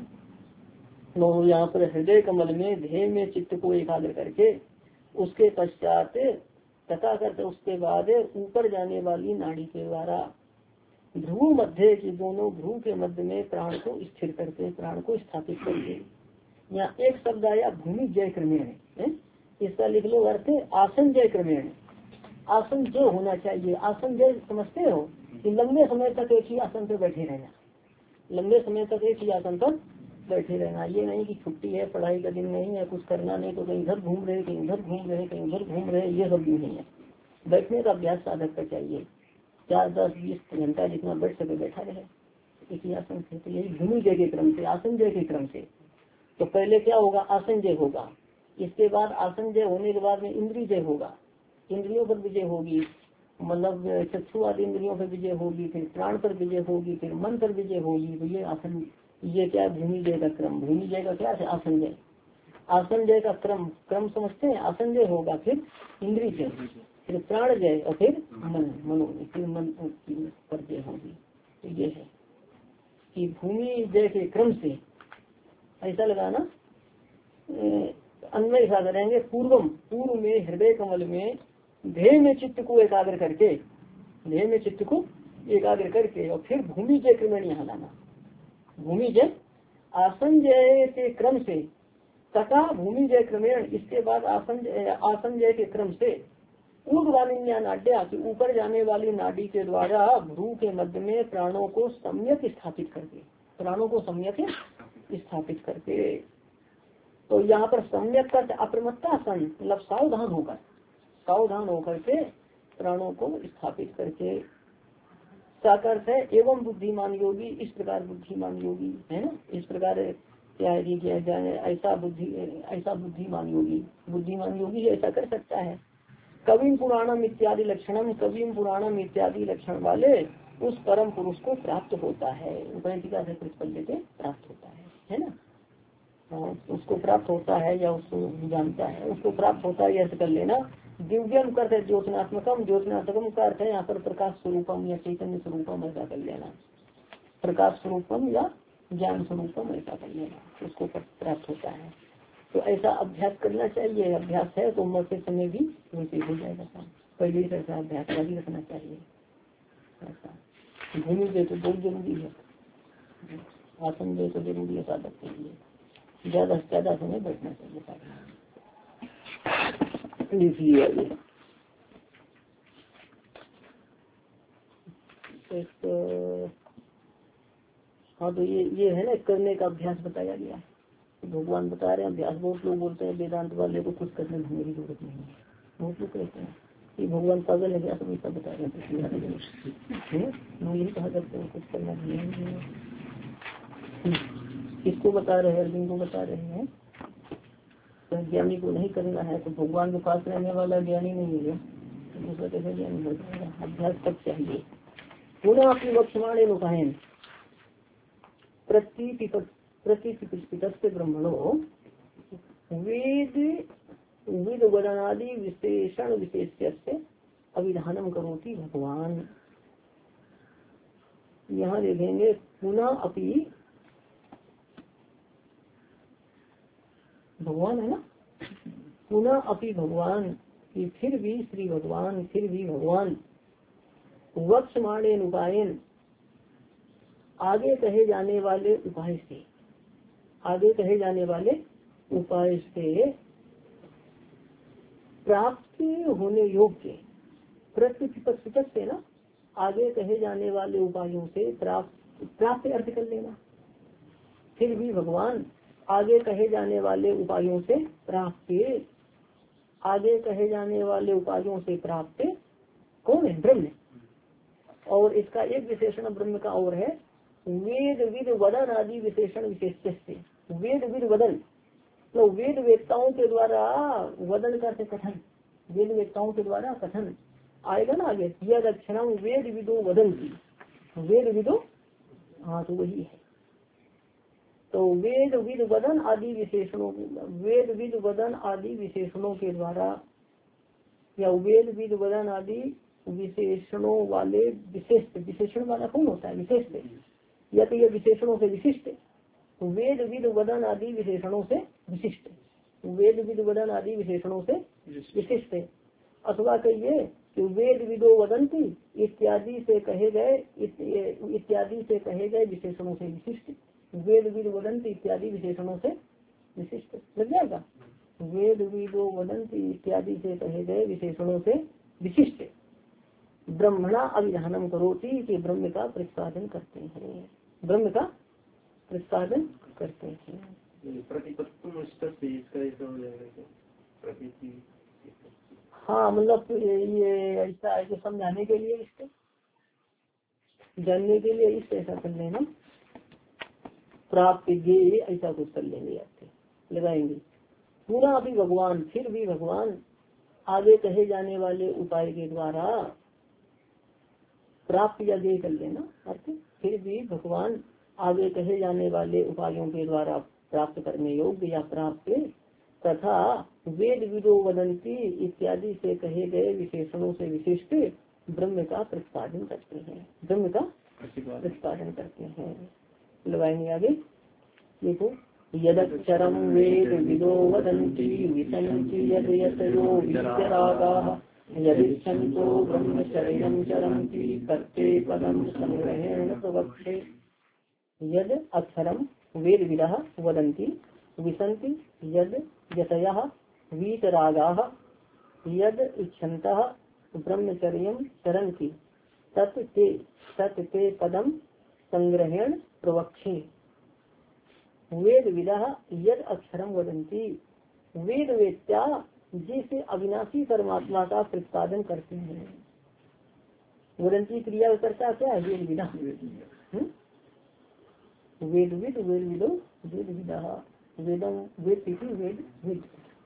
[SPEAKER 1] तो यहाँ पर हृदय कमल में ध्येय में चित्त को एकाग्र करके उसके पश्चात तथा करते उसके बाद ऊपर जाने वाली नाड़ी के द्वारा भ्रू मध्य की दोनों भ्रू के मध्य में प्राण को स्थिर करके, प्राण को स्थापित करके। यहाँ एक शब्द आया भूमि जय क्रमेण, इसका लिख लो अर्थ आसन जय क्रमेण। आसन जय होना चाहिए, आसन जय समझते हो कि लंबे समय तक एक ही आसन पर बैठे रहना, लंबे समय तक एक ही आसन पर बैठे रहना। ये नहीं कि छुट्टी है, पढ़ाई का दिन नहीं है, कुछ करना नहीं तो कहीं इधर घूम रहे, कहीं उधर घूम रहे, कहीं उधर घूम रहे, ये सब भी नहीं है। बैठने का अभ्यास साधक का चाहिए, चार दस बीस घंटा जितना बैठ सके बैठा रहे एक ही आसन से। तो यही भूमि जय के क्रम से, आसन जय के क्रम से। तो पहले क्या होगा, आसन जय होगा, इसके बाद आसन जय होने के बाद में इंद्रिय जय होगा, इंद्रियों पर विजय होगी, मतलब चक्षु आदि इंद्रियों पर विजय होगी, फिर प्राण पर विजय होगी, फिर मन पर विजय होगी। तो ये आसन, ये क्या भूमि जय का क्रम, भूमि जय का क्या है, आसन जय। आसन जय का क्रम क्रम समझते हैं, आसन जय होगा, फिर इंद्रिय जय, फिर प्राण जय और फिर मन, मनो फिर मन पर जय होगी। तो ये है कि भूमि जय के क्रम से ऐसा लगाना। अन्वय ऐसा करेंगे, पूर्वम पूर्व में हृदय कमल में ध्येय में चित्त को एकाग्र करके, ध्येय में चित्त को एकाग्र करके और फिर भूमि जय क्रमेण यहाँ लाना। भूमि जय आसन जय के क्रम से तथा भूमि जय क्रमेण, इसके बाद आसन आसन जय के क्रम से ऊर्ध्वगामिन्या नाड्या कि ऊपर जाने वाली नाड़ी के द्वारा भ्रू के मध्य में प्राणों को सम्यक स्थापित करके, प्राणों को सम्यक स्थापित करके। तो यहाँ पर सम्यक कर अप्रमत्ता सन, मतलब सावधान होकर, सावधान होकर के प्राणों को स्थापित करके। साकर्थ है एवं बुद्धिमान योगी, इस प्रकार बुद्धिमान योगी है ना, इस प्रकार क्या है किया जाए, ऐसा बुद्धि ऐसा बुद्धिमान योगी, बुद्धिमान योगी ऐसा कर सकता है। कविम पुराणम इत्यादि लक्षणम, कविम पुराणम इत्यादि लक्षण वाले उस परम पुरुष को प्राप्त होता है, उपनिषद से प्रतिपल्य से प्राप्त होता है, है ना। हाँ, उसको प्राप्त होता है या उसको जानता है, उसको प्राप्त होता है, ऐसा कर लेना। दिव्यम का अर्थ है ज्योत्नात्मकम, ज्योत्नात्मकम का अर्थ है यहाँ पर प्रकाश स्वरूपम या चैतन्य स्वरूपम, ऐसा कर लेना। प्रकाश स्वरूपम या ज्ञान स्वरूपम ऐसा कर लेना, उसको प्राप्त होता है। तो ऐसा अभ्यास करना चाहिए, अभ्यास है तो मरते समय भी वैसे हो जाएगा काम। पहले ही ऐसा अभ्यास जारी रखना चाहिए। ऐसा भूमि दे तो बहुत जरूरी है, आसन दे तो जरूरी है साधक के लिए, ज्यादा से ज्यादा समय बैठना चाहिए साधना। लिखिए एक, हाँ तो ये ये है ना करने का अभ्यास बताया गया, भगवान बता रहे हैं अभ्यास। बहुत लोग बोलते हैं वेदांत वाले को कुछ करने की जरूरत नहीं है, बहुत लोग कहते हैं कि भगवान पागल है क्या, सब सब बता रहे हैं। यही कहा करते हैं कुछ करना नहीं है। किसको बता रहे हैं, अर्जुन को बता रहे हैं। तो ज्ञानी को नहीं करना है तो भगवान के पास रहने वाला ज्ञानी नहीं है, दूसरा कैसे ज्ञानी हो जाएगा। अभ्यास तक चाहिए। पुनः अपनी वक्षमाणे लोकायन प्रति ब्रह्मणो वेद विद वदनादि विशेषण विशेष्य से अविधानम करोति भगवान। यहाँ देखेंगे पुनः अपि भगवान है ना, पुनः अपि भगवान कि फिर भी श्री भगवान, फिर भी भगवान वक्षमाणेन उपायन आगे कहे जाने वाले उपाय से, आगे कहे जाने वाले उपाय से प्राप्त होने योग्य प्रतिपक्षित से ना, आगे कहे जाने वाले उपायों से प्राप्त, प्राप्त अर्थ कर लेना। फिर भी भगवान आगे कहे जाने वाले उपायों से प्राप्त, आगे कहे जाने वाले उपायों से प्राप्त कौन है, ब्रह्म। और इसका एक विशेषण ब्रह्म का और है वेद विद वदन आदि विशेषण विशेष से। वेद विद वदन तो वेद वेदताओं के द्वारा, वदन करते कथन, वेद वेदताओं के द्वारा कथन आएगा ना आगे, यद अक्षरम वेद विदो वदंती, वेद विदो, हाँ तो वही है। तो वेद विद वदन आदि विशेषणों, वेद विद वदन आदि विशेषणों के द्वारा, या वेद विद वदन आदि विशेषणों वाले विशिष्ट, विशेषण वाला कौन होता है, विशेष, या तो ये विशेषणों से विशिष्ट, वेद विद वदन आदि विशेषणों से विशिष्ट, वेद विद वदन आदि विशेषणों से विशिष्ट, अथवा कहिए कि वेद विदो वदंती इत्यादि से कहे गए, इत्यादि से कहे गए विशेषणों से विशिष्ट, वेद विद वदंती इत्यादि विशेषणों से विशिष्ट लग जाएगा। वेद विदो वदंती इत्यादि से कहे गए विशेषणों से विशिष्ट ब्रह्मणा अभिधानम करोति कि ब्रह्म का प्रतिपादन करते हैं, ब्रह्म का प्रतिपादन करते हैं। हाँ मतलब ये ऐसा है कि समझाने के लिए, इसको जानने के लिए इससे ऐसा कर लेना, प्राप्त ये ऐसा कुछ कर लेंगे, आपके लगाएंगे। पूरा अभी भगवान, फिर भी भगवान आगे कहे जाने वाले उपाय के द्वारा प्राप्त, या ये कर लेना अर्थ, फिर भी भगवान आगे कहे जाने वाले उपायों के द्वारा प्राप्त करने योग्य या प्राप्त, तथा वेद विदो वदंती इत्यादि से कहे गए विशेषणों से विशिष्ट ब्रह्म का प्रतिपादन करते हैं, ब्रह्म का प्रतिपादन करते हैं। लगाएंगे आगे, देखो यदक्षरम वेद विदो वदंती विसंति यद यतयो विचरागाः यदिच्छन्तो ब्रह्मचर्यं चरन्ति तत्ते पदं संग्रहेण प्रवक्षे। यद अक्षरम वेद विदः वदन्ति विसन्ति यद यतयः वीतरागाः यद इच्छन्तः ब्रह्मचर्यं चरन्ति तत् ते तत् ते पदं संग्रहेण प्रवक्षे। वेद विदः यद अक्षरम वदन्ति, वेद वेत्या जिसे अविनाशी परमात्मा का प्रतिपादन करते हैं। वदंती क्रिया करता क्या है, वेद विदा, वेद विद वेद विदो वेद विदा, वेदम वेद तिथि वेद विद।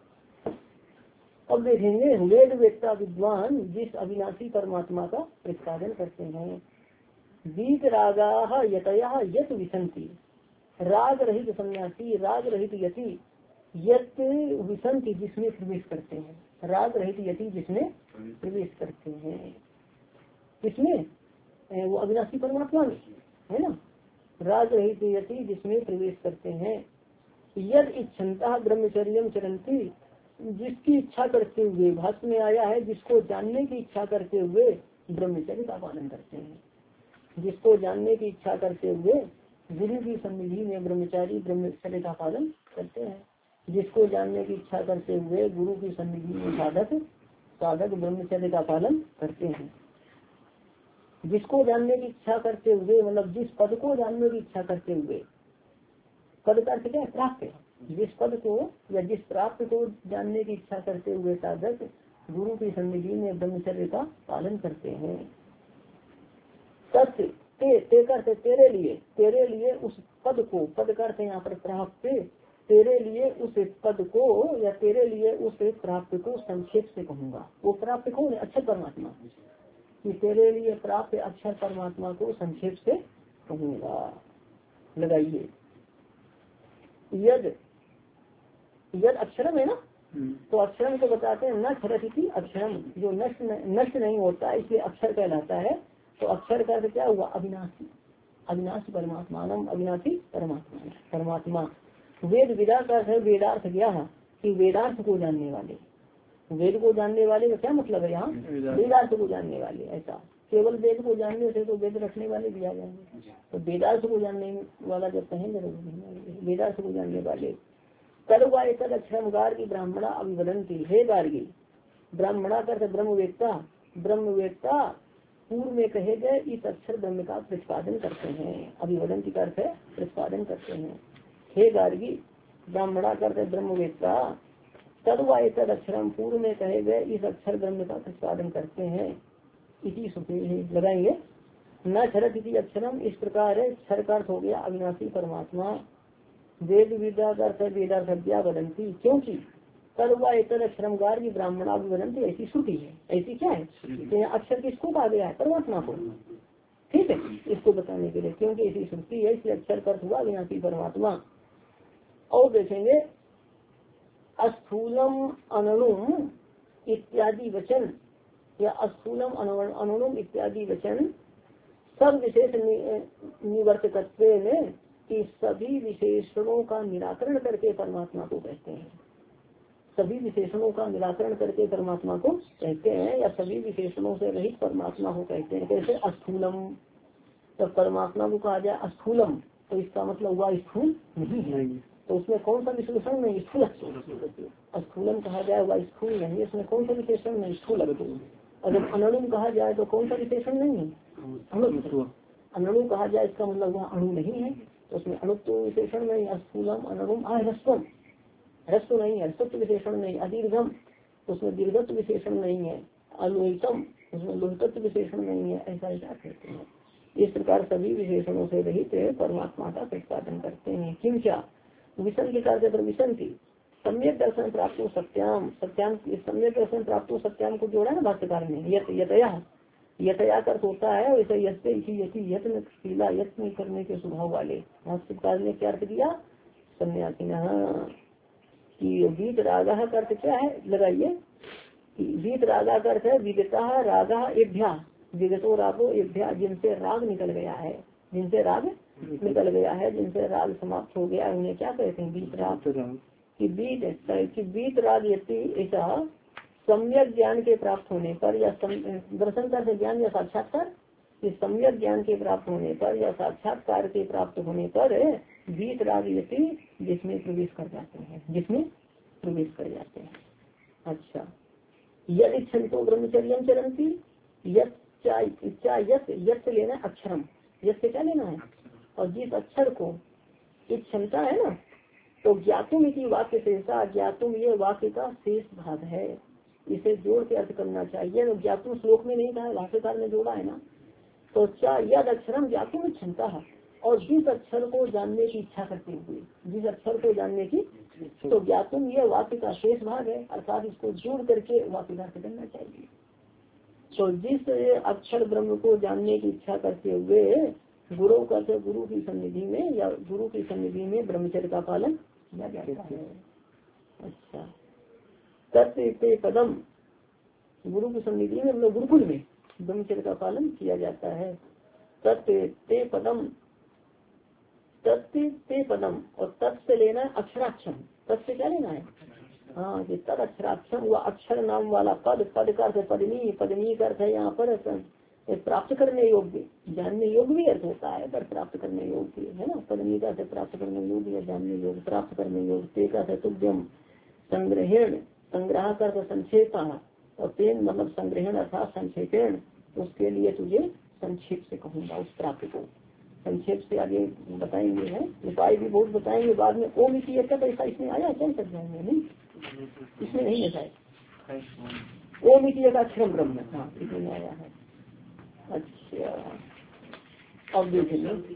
[SPEAKER 1] अब देखेंगे वेद वेदता विद्वान जिस अविनाशी परमात्मा का प्रतिपादन करते हैं। बीत रागा यतया यत विसंति, राग रहित सन्यासी, राग रहित यति, यत विसंति जिसमें प्रवेश करते हैं, राग रहित यति जिसमें प्रवेश करते हैं, किसमें, वो अविनाशी परमात्मा में है ना, राग रहित यति जिसमें प्रवेश करते हैं। यद इच्छन्ता ब्रह्मचर्यम चरंती, जिसकी इच्छा करते हुए, भाष्य में आया है जिसको जानने की इच्छा करते हुए ब्रह्मचर्य का पालन करते हैं, जिसको जानने की इच्छा करते हुए गुरु की सन्निधि में ब्रह्मचारी ब्रह्मचर्य का पालन करते हैं, जिसको जानने की इच्छा करते हुए गुरु की सन्निधि में साधक साधक ब्रह्मचर्य का पालन करते हैं। जिसको जानने की इच्छा करते हुए मतलब जिस पद को जानने की इच्छा करते हुए, पद का अर्थ क्या है, प्राप्त, जिस पद को या जिस प्राप्त को जानने की इच्छा करते हुए साधक गुरु की सन्निधि में ब्रह्मचर्य का पालन करते हैं। सत्य ते, ते करते तेरे लिए, तेरे लिए उस पद को, पद करते यहाँ पर प्राप्त, तेरे लिए उस पद को या तेरे लिए उस प्राप्त को संक्षेप से कहूँगा। वो प्राप्त कौन है? अक्षर परमात्मा। कि तेरे लिए प्राप्त अक्षर परमात्मा को संक्षेप से कहूँगा। लगाइए यद, यद अक्षरम है ना, तो अक्षरम को बताते हैं न क्षरति अक्षरम, जो नष्ट नष्ट नहीं होता इसलिए अक्षर कहलाता है। तो अक्षर का क्या हुआ? अविनाशी, अविनाशी परमात्मा, अविनाशी परमात्मा, परमात्मा। वेद विदा का है वेदार्थ क्या है कि वेदार्थ को जानने वाले, वेद को जानने वाले का क्या मतलब है यहाँ? वेदार्थ को जानने वाले। ऐसा केवल वेद को जानने से तो वेद रखने वाले भी आ जाएंगे, तो वेदार्थ को जानने वाला जब कहेंगे वेदार्थ को जानने वाले। तरुआ तद अक्षरम गार्गी ब्राह्मणा अभिवदंती, हे गार्गी, ब्राह्मणा कर ब्रह्मवेत्ता, ब्रह्मवेत्ता पूर्व में कहे गए इस अक्षर ब्रह्म का प्रतिपादन करते हैं। अभिवदंती का अर्थ है प्रतिपादन करते हैं। हे गार्गी, ब्राह्मणा करते ब्रह्मवेत्ता, तरुआ तद अक्षरम पूर्व में कहे गए इस अक्षर ब्रह्म का प्रतिपादन करते हैं। इसी सुखी लगाएंगे न क्षरत इति अक्षरम, इस प्रकार क्षर का अर्थ हो गया अविनाशी परमात्मा। वेद विद्या का अर्थ वेदार्थ विद्या वदंती, क्योंकि तरुआ तद अक्षरम गार्गी ब्राह्मणा वदंती, ऐसी श्रुति है। ऐसी क्या है? तो यहाँ अक्षर किसको कहा गया है? परमात्मा को। ठीक है, इसको बताने के लिए क्योंकि ऐसी श्रुति है इसलिए अक्षर का अर्थ हुआ अविनाशी परमात्मा। और देखेंगे अस्थूलम अनणुम इत्यादि वचन या अस्थूलम अनणुम इत्यादि वचन सब विशेष निवर्तकत्व में कि सभी विशेषणों का निराकरण करके परमात्मा को कहते हैं। सभी विशेषणों का निराकरण करके परमात्मा को कहते हैं या सभी विशेषणों से रहित परमात्मा को कहते हैं। कैसे? अस्थूलम, जब परमात्मा को कहा जाए अस्थूलम तो इसका मतलब हुआ स्थूल नहीं है, तो उसमें कौन सा विशेषण नहीं? स्थूल। अस्थूलम कहा जाए वह स्थूल नहीं, इसमें कौन सा विशेषण नहीं? स्थूल। और जब अनणुम कहा जाए तो कौन सा विशेषण नहीं है? अणु। अनणु कहा जाए इसका मतलब वह अणु नहीं है, तो उसमें अणुत्व विशेषण नहीं। अस्थूलम अनणुम ह्रस्वम, ह्रस्व नहीं है, ह्रस्व विशेषण नहीं। अदीर्घम, उसमें दीर्घत्व विशेषण नहीं है। अलोहितम, उसमें लोहितत्व विशेषण नहीं है। ऐसा ऐसा कहते हैं। इस प्रकार सभी विशेषणों से रहित परमात्मा का प्रतिपादन करते हैं। किम क्या? विषम के कार्य पर विषम थी सम्यक दर्शन प्राप्त हो सत्याम, सत्याम सम्यक दर्शन प्राप्त हो सत्याम को जोड़ा है भाष्यकार ने। यत यतया, यतया अर्थ होता है वैसे यत्ते यति यत्न शीला यत्न करने के स्वभाव वाले। भाष्यकार ने क्या अर्थ दिया? सन्यासी कि वीत रागा का अर्थ क्या है? लगाइए वीत रागा का अर्थ है विगता रागा एभ्या, विगतो रागो एभ्या, जिनसे राग निकल गया है, जिनसे राग निकल गया है, जिनसे राग समाप्त हो गया उन्हें क्या कहते हैं? बीत राग। कि बीत कि बीत राग यति ऐसा सम्यक ज्ञान के प्राप्त होने पर या दर्शन कर ज्ञान या साक्षात्कार, कि सम्यक ज्ञान के प्राप्त होने पर या साक्षात्कार के प्राप्त होने पर बीत राग यति जिसमें प्रवेश कर जाते हैं, जिसमें प्रवेश कर जाते हैं। अच्छा, यद इच्छन्तो ब्रह्मचर्यम चरंती, यत यत लेना अक्षरम, यत से क्या लेना है? और जिस अक्षर को इस क्षमता है ना, तो ज्ञातुम इसी वाक्य शेषा, ज्ञातुम ये वाक्य का शेष भाग है, इसे जोड़ के अर्थ करना चाहिए। तो ज्ञातुम श्लोक में नहीं कहा, भाष्यकार ने जोड़ा है ना। तो क्या यद अक्षरम ज्ञातुम क्षमता है, और जिस अक्षर को जानने की इच्छा करते हुए, जिस अक्षर को जानने की, तो ज्ञातुम ये वाक्य का शेष भाग है, अर्थात इसको जोड़ करके वाक्य का अर्थ करना चाहिए। तो जिस अक्षर ब्रह्म को जानने की इच्छा करते हुए गुरु करते गुरु की सन्निधि में या गुरु की सन्निधि में ब्रह्मचर्य का पालन किया जाता है। अच्छा, तत्व पदम, गुरु की सन्निधि में मतलब गुरुकुल में ब्रह्मचर्य का पालन किया जाता है। तत्व पदम, तत्व पदम, और तत् से लेना है अक्षराक्षम। तत् से क्या लेना है? हाँ, ये तद अक्षराक्षम हुआ अक्षर नाम वाला पद, पद का अर्थ पदनी, पदनी का अर्थ है यहाँ पर प्राप्त करने योग्य, जानने योग्य भी अर्थ होता है, पर प्राप्त करने योग्य है ना। पदनी का अर्थ प्राप्त करने योग्य या जानने योग्य, प्राप्त करने योग्य। ते का अर्थ तुभ्यम संग्रहण, संग्रह का अर्थ संक्षेप, और तेन मतलब संग्रहण अर्थात संक्षेपण, उसके लिए तुझे संक्षेप से कहूँगा उस प्राप्त को। संक्षेप से आगे बताएंगे है, उपाय भी बहुत बताएंगे बाद में। ओम की ऐसा इसमें आया क्या? कर जाएंगे नहीं, इसमें नहीं है शायद। ओम इति एक अक्षरम ब्रह्म। हाँ इसमें आया है। अच्छा अब देखेंगे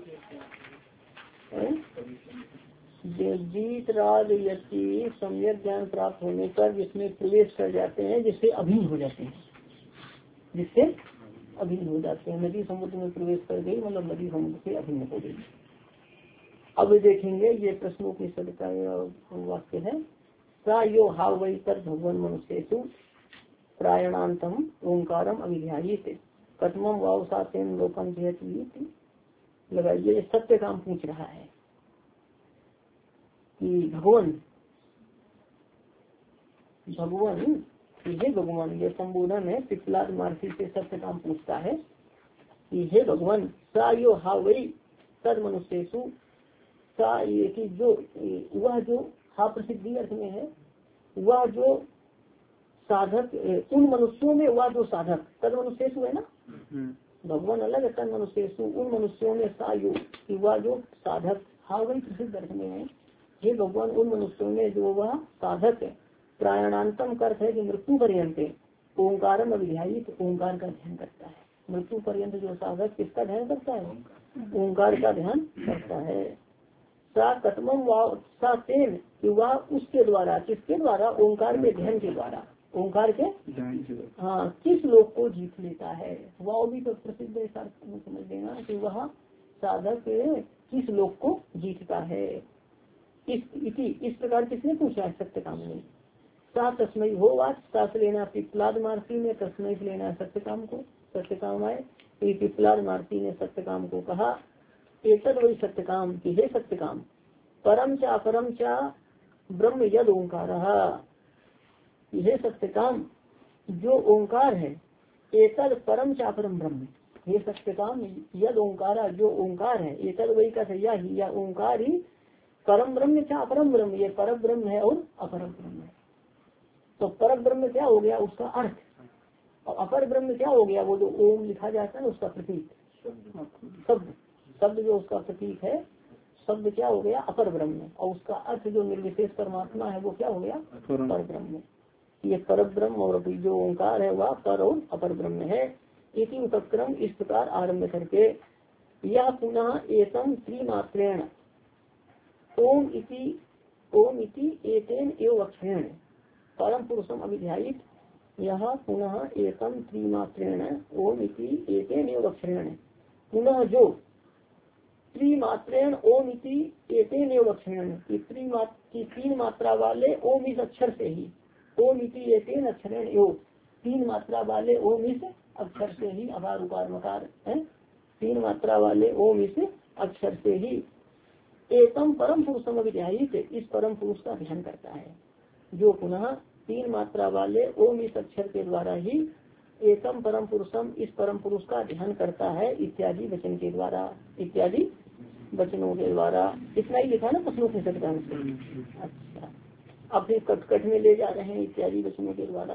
[SPEAKER 1] जीत राग यति सम्यक ज्ञान प्राप्त होने पर जिसमें प्रवेश कर जाते हैं, जिससे अभिन्न हो जाते हैं, जिससे अभिन्न हो जाते हैं। नदी समुद्र में प्रवेश कर गई मतलब नदी समुद्र से अभिन्न हो गई। अब देखेंगे ये प्रश्नों की सदका वाक्य है। प्रायो हाव वही तर भगवान मनुष्येषु प्रायणांतम ओंकारम अभिध्यायित कथमम वाव सातेन लोकम जयति। लगाइए सत्य काम पूछ रहा है कि भगवान भगवान हे भगवान, ये संबोधन है पिपलाद महर्षि से सत्य काम पूछता है कि हे भगवान सायो हा वही तद मनुष्येषु सा ये कि जो वह जो हा प्रसिद्धि अर्थ में है, वह जो साधक उन मनुष्यों में, वह जो साधक तद मनुष्येषु है ना, भगवान अलग है, तद मनुष्येषु उन मनुष्यों में सायो कि वह जो साधक हा वही प्रसिद्ध अर्थ में है। हे भगवान उन मनुष्यों में जो वह साधक है, प्रायणांतम का अर्थ है कि मृत्यु पर्यंत ओंकारम अभिध्यायित ओंकार का ध्यान करता है। मृत्यु पर्यंत जो साधक किसका ध्यान करता है? ओंकार का ध्यान करता है। सा कथमम वाव सा तेन कि वह उसके द्वारा, किसके द्वारा? ओंकार के ध्यान के द्वारा, ओंकार के हाँ किस लोक को जीत लेता है। वह भी तो प्रसिद्ध है, समझ लेना कि वह साधक किस लोक को जीतता है। इस इति इस प्रकार किसने पूछा है? सत्य काम ने। सा तस्मय हो वाच सास लेना पिपलाद महर्षि ने, तस्मय से लेना सत्य काम को, सत्य काम आए। पिपलाद महर्षि ने सत्य काम को कहा एतद वही सत्य काम की हे सत्य काम परम चा परम चा ब्रह्म यद ओंकार, हे सत्य काम जो ओंकार है, एतद परम चा परम ब्रह्म, हे सत्य काम यद ओंकारा जो ओंकार है, एतद वही का सैया ही या ओंकार ही परम ब्रह्म चा अपरम ब्रह्म, ये परम ब्रह्म है और अपरम ब्रह्म है। तो परम ब्रह्म क्या हो गया? उसका अर्थ। और अपर ब्रह्म क्या हो गया? वो जो ओम लिखा जाता है ना उसका प्रतीक, शब्द शब्द जो उसका प्रतीक है, शब्द क्या हो गया? अपर ब्रह्म। और उसका अर्थ जो निर्विशेष परमात्मा है वो क्या हो गया? पर ब्रह्म। ये पर ब्रह्म और जो ओंकार है वह पर और अपर ब्रह्म है। इति उपक्रम इस प्रकार आरम्भ करके यह पुनः एकम त्रिमात्रेण ओम इति ओम इति एतेन एव अक्षरेण परम पुरुषम अभिध्यायित, यह पुनः एकम त्रिमात्रेण ओम इति एतेन एव अक्षरेण, पुनः जो त्रिमात्रेण ओम इति एतेन एव अक्षरेण की तीन मात्रा वाले ओम इस अक्षर से ही, ओम इति एतेन अक्षरेण एव तीन मात्रा वाले ओम इस अक्षर से ही, अकार उकार मकार है, तीन मात्रा वाले ओम इस अक्षर से ही एकम परम पुरुषम अभिध्यायित, इस परम पुरुष का ध्यान करता है। जो पुनः तीन मात्रा वाले ओम इस अक्षर के द्वारा ही एकम परम पुरुषम इस परम पुरुष का ध्यान करता है, इत्यादि वचन के द्वारा, इत्यादि वचनों के द्वारा। इतना ही लिखा ना प्रश्नों के सदकान से। अच्छा अब फिर कटकट में ले जा रहे हैं इत्यादि वचनों के द्वारा।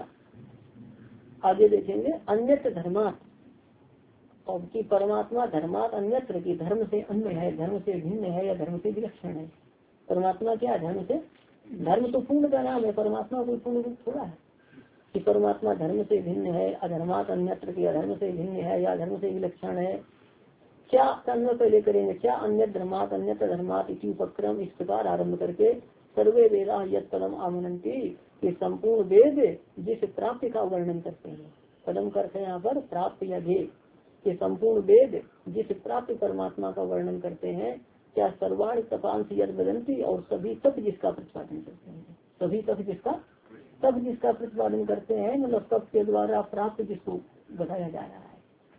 [SPEAKER 1] आगे देखेंगे अन्यत्र धर्मात, और की परमात्मा धर्मात अन्यत्र की धर्म से अन्य है, धर्म से भिन्न है या धर्म से विलक्षण है। परमात्मा क्या है? धर्म से, धर्म तो पूर्ण का नाम है, परमात्मा कोई पूर्ण रूप थोड़ा है कि परमात्मा धर्म से भिन्न है। अधर्मात अन्यत्र की अधर्म से भिन्न है या धर्म से विलक्षण है। क्या अन्य पहले करेंगे, क्या अन्य धर्मात अन्यत्र धर्मात इति उपक्रम इस प्रकार आरम्भ करके सर्वे वेदा यद पदम आमनंती, ये संपूर्ण वेद जिस प्राप्ति का वर्णन करते हैं। पदम करते हैं यहाँ पर प्राप्त या ध्येय, ये संपूर्ण वेद जिस प्राप्त परमात्मा का वर्णन करते हैं। क्या सर्वाण तपांश यद बदंती, और सभी तप जिसका प्रतिपादन करते हैं, सभी तप जिसका तप जिसका प्रतिपादन करते हैं, मतलब तप के द्वारा प्राप्त जिसको बताया जा रहा है।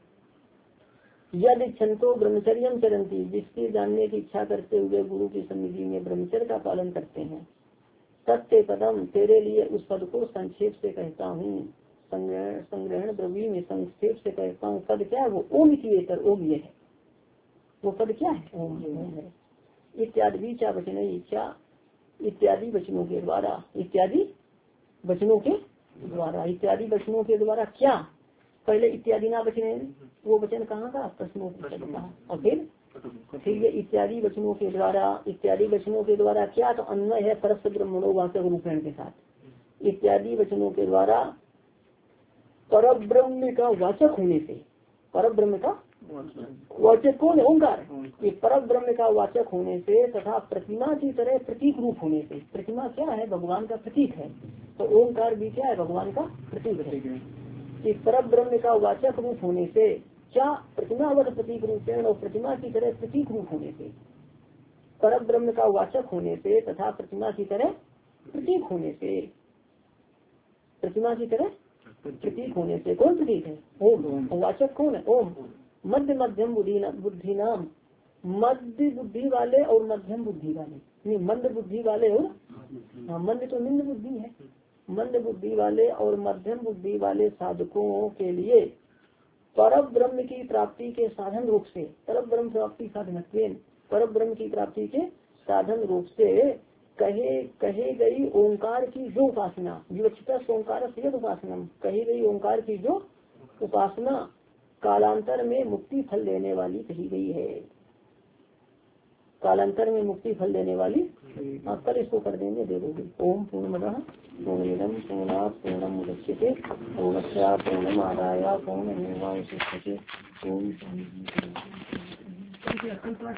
[SPEAKER 1] यदि छंतो ब्रह्मचर्य चरंती, जिसकी जानने की इच्छा करते हुए गुरु की सन्निधि में ब्रह्मचर्य का पालन करते हैं। सत्य पदम, तेरे लिए उस पद को संक्षेप से कहता हूँ, संग्रहण संग्रहण द्रव्य में संक्षेप से कहता हूँ। पद क्या है? वो ओम इतिएतर, ओम ये है वो पद क्या है? ओम है। इत्यादि विचा वचन इच्छा इत्यादि वचनों के द्वारा, इत्यादि वचनों के द्वारा, इत्यादि वचनों के द्वारा क्या? पहले इत्यादि ना वचन, वो वचन कहाँ का? प्रश्नों के कहा। और फिर फिर ये इत्यादि वचनों के द्वारा, इत्यादि वचनों के द्वारा क्या? तो अन्वय है परस्पर ब्रह्मणो वाचक रूपेण के साथ। इत्यादि वचनों के द्वारा परब्रह्म का वाचक होने से, परब्रह्म का वाचक कौन है? ओंकार। ये परब्रह्म का वाचक होने से तथा प्रतिमा की तरह प्रतीक रूप होने से, प्रतिमा क्या है? भगवान का प्रतीक है, तो ओंकार भी क्या है? भगवान का प्रतीक है। कि परब्रह्म का वाचक रूप होने से, क्या? प्रतिमावत प्रतीक रूप है और प्रतिमा की तरह प्रतीक रूप होने से, परब्रह्म का वाचक होने से तथा प्रतिमा की तरह प्रतीक होने से, प्रतिमा की तरह प्रतीक होने से। कौन प्रतीक है? ओम। वाचक कौन है? ओम। मध्य मध्यम बुद्धि बुद्धि नाम, मध्य बुद्धि वाले और मध्यम बुद्धि वाले, नहीं मंद बुद्धि वाले और हाँ, मंद तो निम्न बुद्धि है, मंद बुद्धि वाले और मध्यम बुद्धि वाले साधकों के लिए पर ब्रह्म की प्राप्ति के साधन रूप से, पर ब्रह्म प्राप्ति साधन, पर ब्रह्म की प्राप्ति के साधन रूप से कहे कहे गई ओंकार की जो उपासना, विवक्षित ओंकार से उपासना, कही गई ओंकार की जो उपासना कालांतर में मुक्ति फल देने वाली कही गई है। कालांतर में मुक्ति फल देने वाली, आप कल इसको कर देंगे, दे दोगे। ओम पूर्णमदः पूर्णमिदं पूर्णात् पूर्णमुदच्यते पूर्णस्य पूर्णमादाय पूर्णमेवावशिष्यते। ओम